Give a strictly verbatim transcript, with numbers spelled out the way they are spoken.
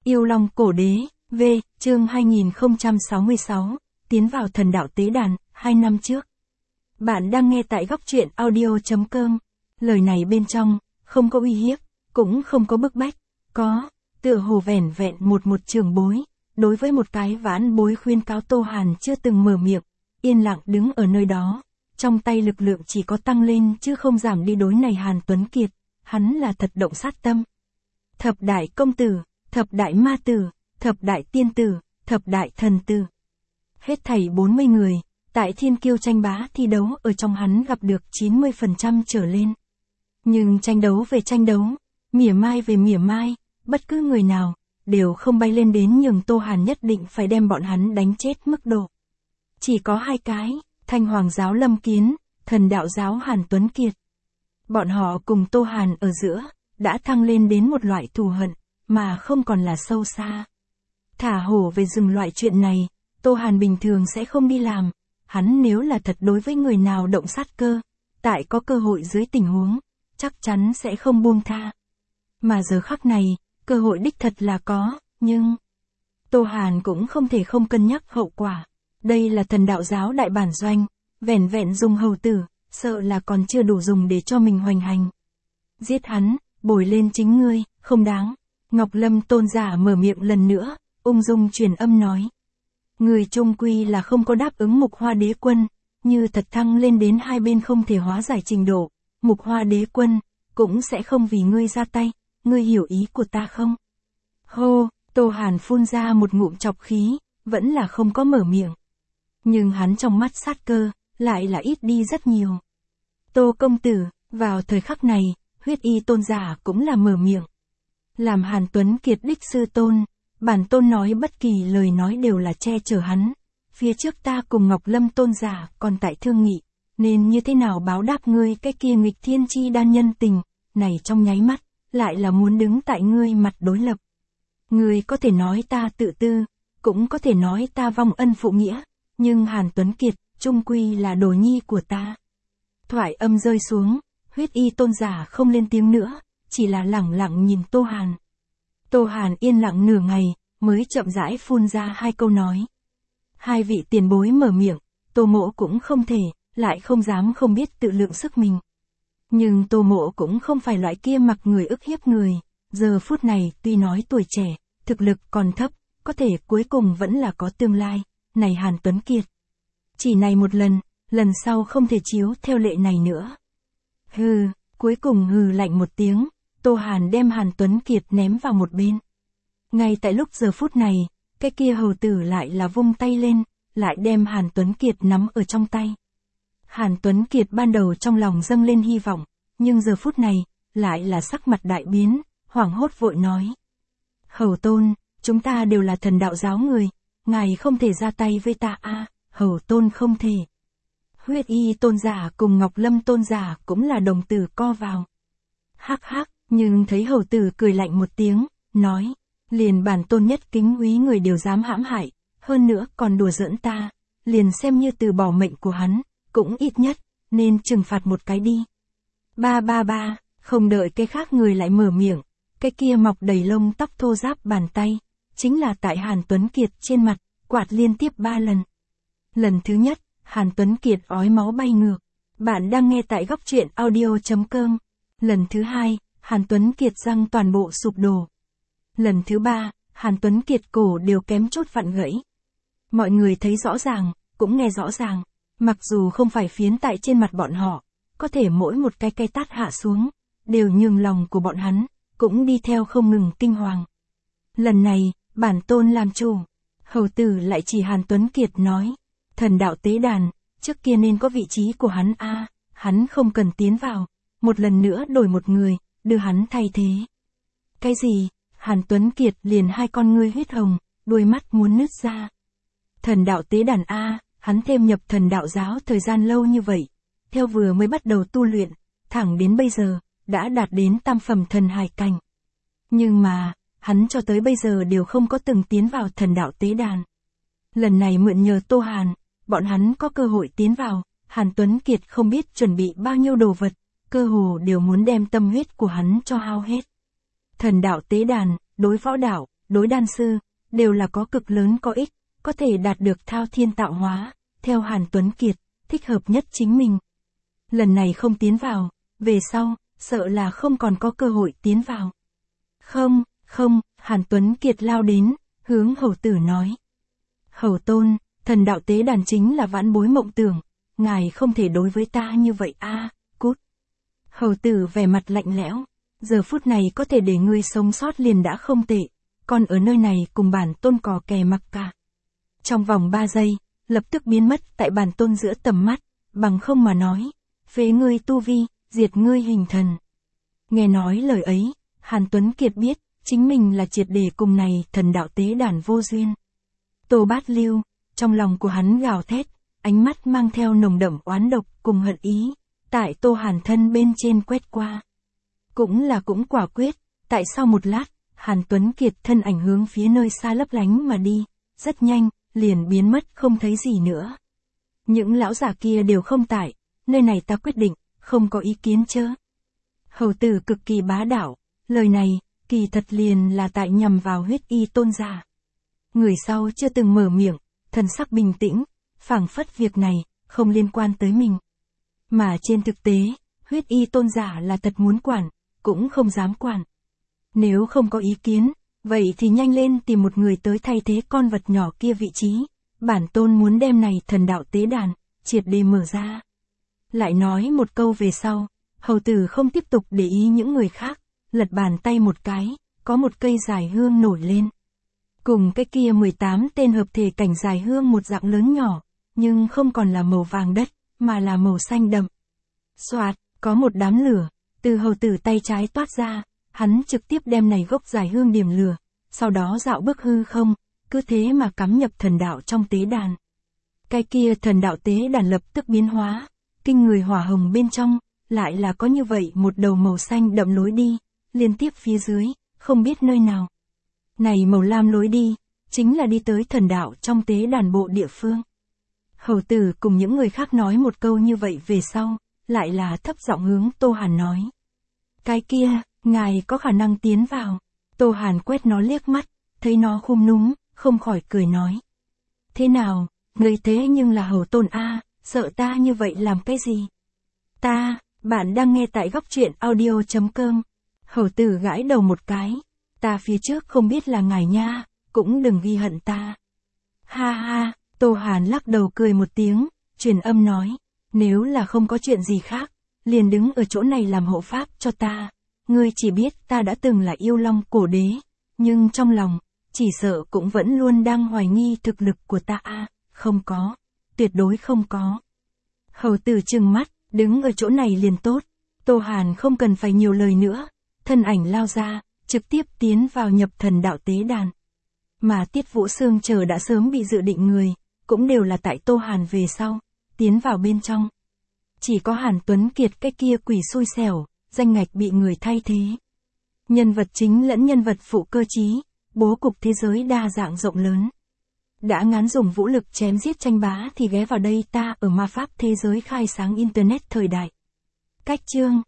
Yêu Long Cổ Đế, V, chương hai nghìn không trăm sáu mươi sáu, tiến vào thần đạo tế đàn, hai năm trước. Bạn đang nghe tại góc truyện audio chấm com. Lời này bên trong, không có uy hiếp, cũng không có bức bách, có, tựa hồ vẻn vẹn một một trường bối, đối với một cái vãn bối khuyên cáo Tô Hàn chưa từng mở miệng, yên lặng đứng ở nơi đó, trong tay lực lượng chỉ có tăng lên chứ không giảm đi. Đối này Hàn Tuấn Kiệt, hắn là thật động sát tâm. Thập đại công tử, thập đại ma tử, thập đại tiên tử, thập đại thần tử. Hết thảy bốn mươi người, tại thiên kiêu tranh bá thi đấu ở trong hắn gặp được chín mươi phần trăm trở lên. Nhưng tranh đấu về tranh đấu, mỉa mai về mỉa mai, bất cứ người nào, đều không bay lên đến nhường Tô Hàn nhất định phải đem bọn hắn đánh chết mức độ. Chỉ có hai cái, Thanh Hoàng giáo Lâm Kiến, Thần đạo giáo Hàn Tuấn Kiệt. Bọn họ cùng Tô Hàn ở giữa, đã thăng lên đến một loại thù hận, mà không còn là sâu xa. Thả hổ về rừng loại chuyện này, Tô Hàn bình thường sẽ không đi làm, hắn nếu là thật đối với người nào động sát cơ, tại có cơ hội dưới tình huống, chắc chắn sẽ không buông tha. Mà giờ khắc này, cơ hội đích thật là có, nhưng Tô Hàn cũng không thể không cân nhắc hậu quả. Đây là thần đạo giáo đại bản doanh, vẻn vẹn dùng hầu tử, sợ là còn chưa đủ dùng để cho mình hoành hành. Giết hắn, bồi lên chính ngươi, không đáng. Ngọc Lâm tôn giả mở miệng lần nữa, ung dung truyền âm nói. Người trung quy là không có đáp ứng Mục Hoa Đế Quân, như thật thăng lên đến hai bên không thể hóa giải trình độ, Mục Hoa Đế Quân, cũng sẽ không vì ngươi ra tay, ngươi hiểu ý của ta không? Hô, Tô Hàn phun ra một ngụm chọc khí, vẫn là không có mở miệng. Nhưng hắn trong mắt sát cơ, lại là ít đi rất nhiều. Tô công tử, vào thời khắc này, huyết y tôn giả cũng là mở miệng. Làm Hàn Tuấn Kiệt đích sư tôn, bản tôn nói bất kỳ lời nói đều là che chở hắn. Phía trước ta cùng Ngọc Lâm tôn giả còn tại thương nghị, nên như thế nào báo đáp ngươi cái kia nghịch thiên chi đan nhân tình, này trong nháy mắt, lại là muốn đứng tại ngươi mặt đối lập. Ngươi có thể nói ta tự tư, cũng có thể nói ta vong ân phụ nghĩa, nhưng Hàn Tuấn Kiệt, trung quy là đồ nhi của ta. Thoại âm rơi xuống, huyết y tôn giả không lên tiếng nữa, chỉ là lẳng lặng nhìn Tô Hàn. Tô Hàn yên lặng nửa ngày, mới chậm rãi phun ra hai câu nói. Hai vị tiền bối mở miệng, Tô Mỗ cũng không thể, lại không dám không biết tự lượng sức mình. Nhưng Tô Mỗ cũng không phải loại kia mặc người ức hiếp người, giờ phút này tuy nói tuổi trẻ, thực lực còn thấp, có thể cuối cùng vẫn là có tương lai, này Hàn Tuấn Kiệt. Chỉ này một lần, lần sau không thể chiếu theo lệ này nữa. Hừ, cuối cùng hừ lạnh một tiếng, Tô Hàn đem Hàn Tuấn Kiệt ném vào một bên. Ngay tại lúc giờ phút này, cái kia hầu tử lại là vung tay lên, lại đem Hàn Tuấn Kiệt nắm ở trong tay. Hàn Tuấn Kiệt ban đầu trong lòng dâng lên hy vọng, nhưng giờ phút này, lại là sắc mặt đại biến, hoảng hốt vội nói. Hầu tôn, chúng ta đều là thần đạo giáo người, ngài không thể ra tay với ta a, à, hầu tôn không thể. Huyết y tôn giả cùng Ngọc Lâm tôn giả cũng là đồng tử co vào. Hắc hắc, nhưng thấy hầu tử cười lạnh một tiếng, nói, liền bản tôn nhất kính úy người đều dám hãm hại, hơn nữa còn đùa giỡn ta, liền xem như từ bỏ mệnh của hắn, cũng ít nhất, nên trừng phạt một cái đi. Ba ba ba, không đợi cái khác người lại mở miệng, cái kia mọc đầy lông tóc thô ráp bàn tay, chính là tại Hàn Tuấn Kiệt trên mặt, quạt liên tiếp ba lần. Lần thứ nhất, Hàn Tuấn Kiệt ói máu bay ngược. Bạn đang nghe tại góc truyện audio chấm com. Lần thứ hai, Hàn Tuấn Kiệt răng toàn bộ sụp đổ. Lần thứ ba, Hàn Tuấn Kiệt cổ đều kém chút vặn gãy. Mọi người thấy rõ ràng, cũng nghe rõ ràng, mặc dù không phải phiến tại trên mặt bọn họ, có thể mỗi một cái cây tát hạ xuống, đều nhường lòng của bọn hắn, cũng đi theo không ngừng kinh hoàng. Lần này, bản tôn làm chủ. Hầu tử lại chỉ Hàn Tuấn Kiệt nói, thần đạo tế đàn, trước kia nên có vị trí của hắn a, à, hắn không cần tiến vào, một lần nữa đổi một người, đưa hắn thay thế. Cái gì? Hàn Tuấn Kiệt liền hai con ngươi huyết hồng, đôi mắt muốn nứt ra. Thần đạo tế đàn a, à, hắn thêm nhập thần đạo giáo thời gian lâu như vậy, theo vừa mới bắt đầu tu luyện, thẳng đến bây giờ, đã đạt đến tam phẩm thần hài cảnh. Nhưng mà, hắn cho tới bây giờ đều không có từng tiến vào thần đạo tế đàn. Lần này mượn nhờ Tô Hàn, bọn hắn có cơ hội tiến vào, Hàn Tuấn Kiệt không biết chuẩn bị bao nhiêu đồ vật, cơ hồ đều muốn đem tâm huyết của hắn cho hao hết. Thần đạo tế đàn, đối võ đạo, đối đan sư, đều là có cực lớn có ích, có thể đạt được thao thiên tạo hóa, theo Hàn Tuấn Kiệt, thích hợp nhất chính mình. Lần này không tiến vào, về sau, sợ là không còn có cơ hội tiến vào. Không, không, Hàn Tuấn Kiệt lao đến, hướng hầu tử nói. Hầu tôn, thần đạo tế đàn chính là vãn bối mộng tưởng, ngài không thể đối với ta như vậy a, cút. Hầu tử vẻ mặt lạnh lẽo, giờ phút này có thể để ngươi sống sót liền đã không tệ, còn ở nơi này cùng bản tôn cò kè mặc cả. Trong vòng ba giây, lập tức biến mất tại bản tôn giữa tầm mắt, bằng không mà nói, phế ngươi tu vi, diệt ngươi hình thần. Nghe nói lời ấy, Hàn Tuấn Kiệt biết, chính mình là triệt để cùng này thần đạo tế đàn vô duyên. Tô Bát Lưu, trong lòng của hắn gào thét, ánh mắt mang theo nồng đậm oán độc cùng hận ý, tại Tô Hàn thân bên trên quét qua. Cũng là cũng quả quyết, tại sau một lát, Hàn Tuấn Kiệt thân ảnh hướng phía nơi xa lấp lánh mà đi, rất nhanh, liền biến mất không thấy gì nữa. Những lão giả kia đều không tại, nơi này ta quyết định, không có ý kiến chớ. Hầu tử cực kỳ bá đạo, lời này, kỳ thật liền là tại nhằm vào huyết y tôn giả. Người sau chưa từng mở miệng, thần sắc bình tĩnh, phảng phất việc này, không liên quan tới mình. Mà trên thực tế, huyết y tôn giả là thật muốn quản, cũng không dám quản. Nếu không có ý kiến, vậy thì nhanh lên tìm một người tới thay thế con vật nhỏ kia vị trí. Bản tôn muốn đem này thần đạo tế đàn, triệt để mở ra. Lại nói một câu về sau, hầu tử không tiếp tục để ý những người khác, lật bàn tay một cái, có một cây dài hương nổi lên. Cùng cái kia mười tám tên hợp thể cảnh dài hương một dạng lớn nhỏ, nhưng không còn là màu vàng đất, mà là màu xanh đậm. Soạt, có một đám lửa, từ hầu tử tay trái toát ra, hắn trực tiếp đem này gốc dài hương điểm lửa, sau đó dạo bước hư không, cứ thế mà cắm nhập thần đạo trong tế đàn. Cái kia thần đạo tế đàn lập tức biến hóa, kinh người hỏa hồng bên trong, lại là có như vậy một đầu màu xanh đậm lối đi, liên tiếp phía dưới, không biết nơi nào. Này màu lam lối đi, chính là đi tới thần đạo trong tế đàn bộ địa phương. Hầu tử cùng những người khác nói một câu như vậy về sau, lại là thấp giọng hướng Tô Hàn nói. Cái kia, ngài có khả năng tiến vào. Tô Hàn quét nó liếc mắt, thấy nó khum núm, không khỏi cười nói. Thế nào, người thế nhưng là hầu tôn a, sợ ta như vậy làm cái gì? Ta, bạn đang nghe tại góc truyện audio chấm com. Hầu tử gãi đầu một cái. Ta phía trước không biết là ngài nha, cũng đừng ghi hận ta. Ha ha, Tô Hàn lắc đầu cười một tiếng, truyền âm nói. Nếu là không có chuyện gì khác, liền đứng ở chỗ này làm hộ pháp cho ta. Ngươi chỉ biết ta đã từng là yêu long cổ đế, nhưng trong lòng, chỉ sợ cũng vẫn luôn đang hoài nghi thực lực của ta a, không có, tuyệt đối không có. Hầu tử trừng mắt, đứng ở chỗ này liền tốt. Tô Hàn không cần phải nhiều lời nữa, thân ảnh lao ra, trực tiếp tiến vào nhập thần đạo tế đàn. Mà Tiết Vũ Sương chờ đã sớm bị dự định người, cũng đều là tại Tô Hàn về sau, tiến vào bên trong. Chỉ có Hàn Tuấn Kiệt cái kia quỷ xui xẻo, danh ngạch bị người thay thế. Nhân vật chính lẫn nhân vật phụ cơ trí, bố cục thế giới đa dạng rộng lớn. Đã ngán dùng vũ lực chém giết tranh bá thì ghé vào đây ta ở ma pháp thế giới khai sáng internet thời đại. Cách chương